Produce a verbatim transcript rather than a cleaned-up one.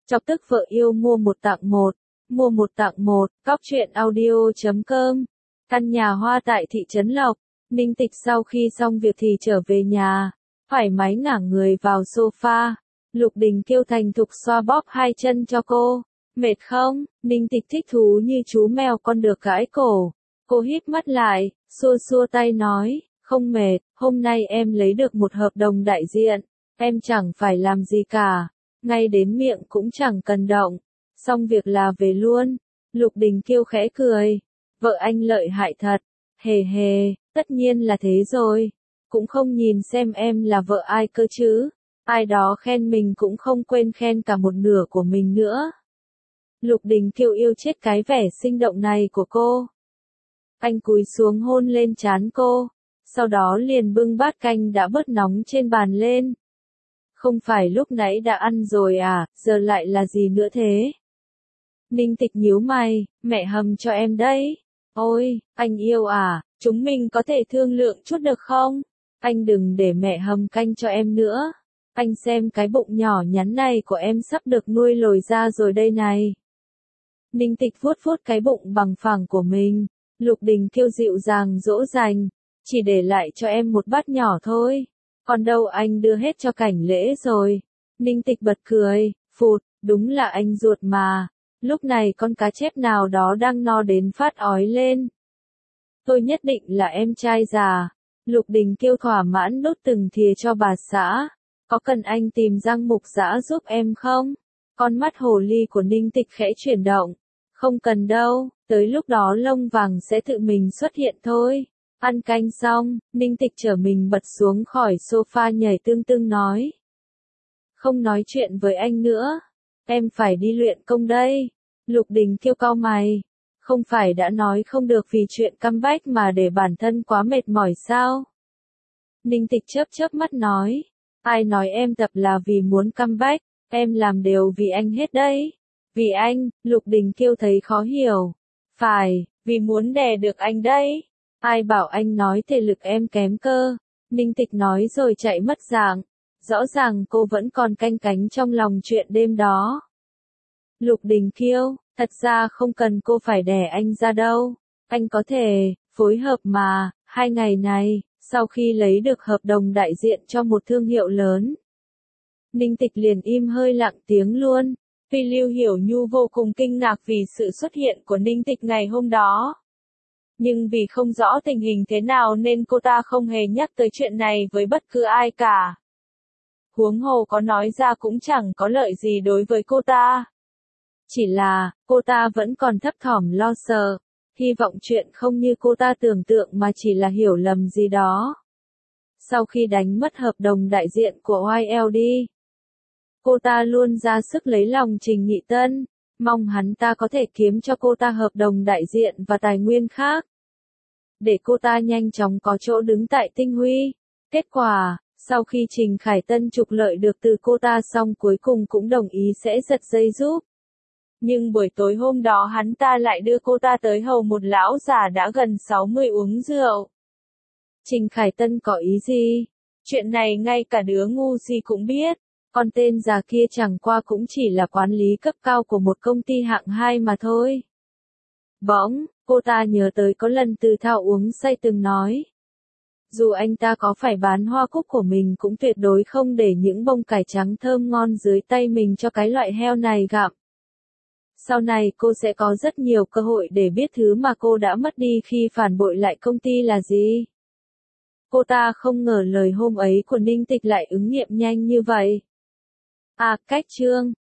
Chọc tức vợ yêu mua một tặng một, mua một tặng một, cóc truyện audio chấm com. Căn nhà hoa tại thị trấn Lộc, Ninh Tịch sau khi xong việc thì trở về nhà, thoải mái ngả người vào sofa. Lục Đình Kiêu thành thục xoa bóp hai chân cho cô. Mệt không? Ninh Tịch thích thú như chú mèo con được gãi cổ. Cô híp mắt lại, xua xua tay nói, không mệt, hôm nay em lấy được một hợp đồng đại diện, em chẳng phải làm gì cả, ngay đến miệng cũng chẳng cần động, xong việc là về luôn. Lục Đình Kiêu khẽ cười, vợ anh lợi hại thật, hề hề, tất nhiên là thế rồi, cũng không nhìn xem em là vợ ai cơ chứ, ai đó khen mình cũng không quên khen cả một nửa của mình nữa. Lục Đình Kiêu yêu chết cái vẻ sinh động này của cô. Anh cúi xuống hôn lên trán cô, sau đó liền bưng bát canh đã bớt nóng trên bàn lên. Không phải lúc nãy đã ăn rồi à, giờ lại là gì nữa thế? Ninh Tịch nhíu mày, mẹ hầm cho em đấy. Ôi, anh yêu à, chúng mình có thể thương lượng chút được không? Anh đừng để mẹ hầm canh cho em nữa. Anh xem cái bụng nhỏ nhắn này của em sắp được nuôi lồi ra rồi đây này. Ninh Tịch vuốt vuốt cái bụng bằng phẳng của mình. Lục Đình Kiêu dịu dàng dỗ dành, chỉ để lại cho em một bát nhỏ thôi, còn đâu anh đưa hết cho Cảnh Lễ rồi. Ninh Tịch bật cười, phụt, đúng là anh ruột mà, lúc này con cá chép nào đó đang no đến phát ói lên. Tôi nhất định là em trai già. Lục Đình Kiêu thỏa mãn đút từng thìa cho bà xã, có cần anh tìm Giang Mục Dã giúp em không? Con mắt hồ ly của Ninh Tịch khẽ chuyển động. Không cần đâu, tới lúc đó lông vàng sẽ tự mình xuất hiện thôi. Ăn canh xong, Ninh Tịch trở mình bật xuống khỏi sofa nhảy tưng tưng nói. Không nói chuyện với anh nữa, em phải đi luyện công đây. Lục Đình Kiêu cau mày, không phải đã nói không được vì chuyện comeback mà để bản thân quá mệt mỏi sao? Ninh Tịch chớp chớp mắt nói, ai nói em tập là vì muốn comeback, em làm đều vì anh hết đấy. Vì anh, Lục Đình Kiêu thấy khó hiểu. Phải, vì muốn đè được anh đấy. Ai bảo anh nói thể lực em kém cơ. Ninh Tịch nói rồi chạy mất dạng. Rõ ràng cô vẫn còn canh cánh trong lòng chuyện đêm đó. Lục Đình Kiêu, thật ra không cần cô phải đè anh ra đâu. Anh có thể, phối hợp mà, hai ngày này, sau khi lấy được hợp đồng đại diện cho một thương hiệu lớn. Ninh Tịch liền im hơi lặng tiếng luôn. Vì Lưu Hiểu Nhu vô cùng kinh ngạc vì sự xuất hiện của Ninh Tịch ngày hôm đó. Nhưng vì không rõ tình hình thế nào nên cô ta không hề nhắc tới chuyện này với bất cứ ai cả. Huống hồ có nói ra cũng chẳng có lợi gì đối với cô ta. Chỉ là, cô ta vẫn còn thấp thỏm lo sợ, hy vọng chuyện không như cô ta tưởng tượng mà chỉ là hiểu lầm gì đó. Sau khi đánh mất hợp đồng đại diện của Y L D, cô ta luôn ra sức lấy lòng Trình Nhị Tân, mong hắn ta có thể kiếm cho cô ta hợp đồng đại diện và tài nguyên khác, để cô ta nhanh chóng có chỗ đứng tại Tinh Huy. Kết quả, sau khi Trình Khải Tân trục lợi được từ cô ta xong cuối cùng cũng đồng ý sẽ giật dây giúp. Nhưng buổi tối hôm đó hắn ta lại đưa cô ta tới hầu một lão già đã gần sáu mươi uống rượu. Trình Khải Tân có ý gì? Chuyện này ngay cả đứa ngu si cũng biết. Con tên già kia chẳng qua cũng chỉ là quản lý cấp cao của một công ty hạng hai mà thôi. Bỗng, cô ta nhớ tới có lần Từ Thao uống say từng nói. Dù anh ta có phải bán hoa cúc của mình cũng tuyệt đối không để những bông cải trắng thơm ngon dưới tay mình cho cái loại heo này gặm. Sau này cô sẽ có rất nhiều cơ hội để biết thứ mà cô đã mất đi khi phản bội lại công ty là gì. Cô ta không ngờ lời hôm ấy của Ninh Tịch lại ứng nghiệm nhanh như vậy. À, cách chương.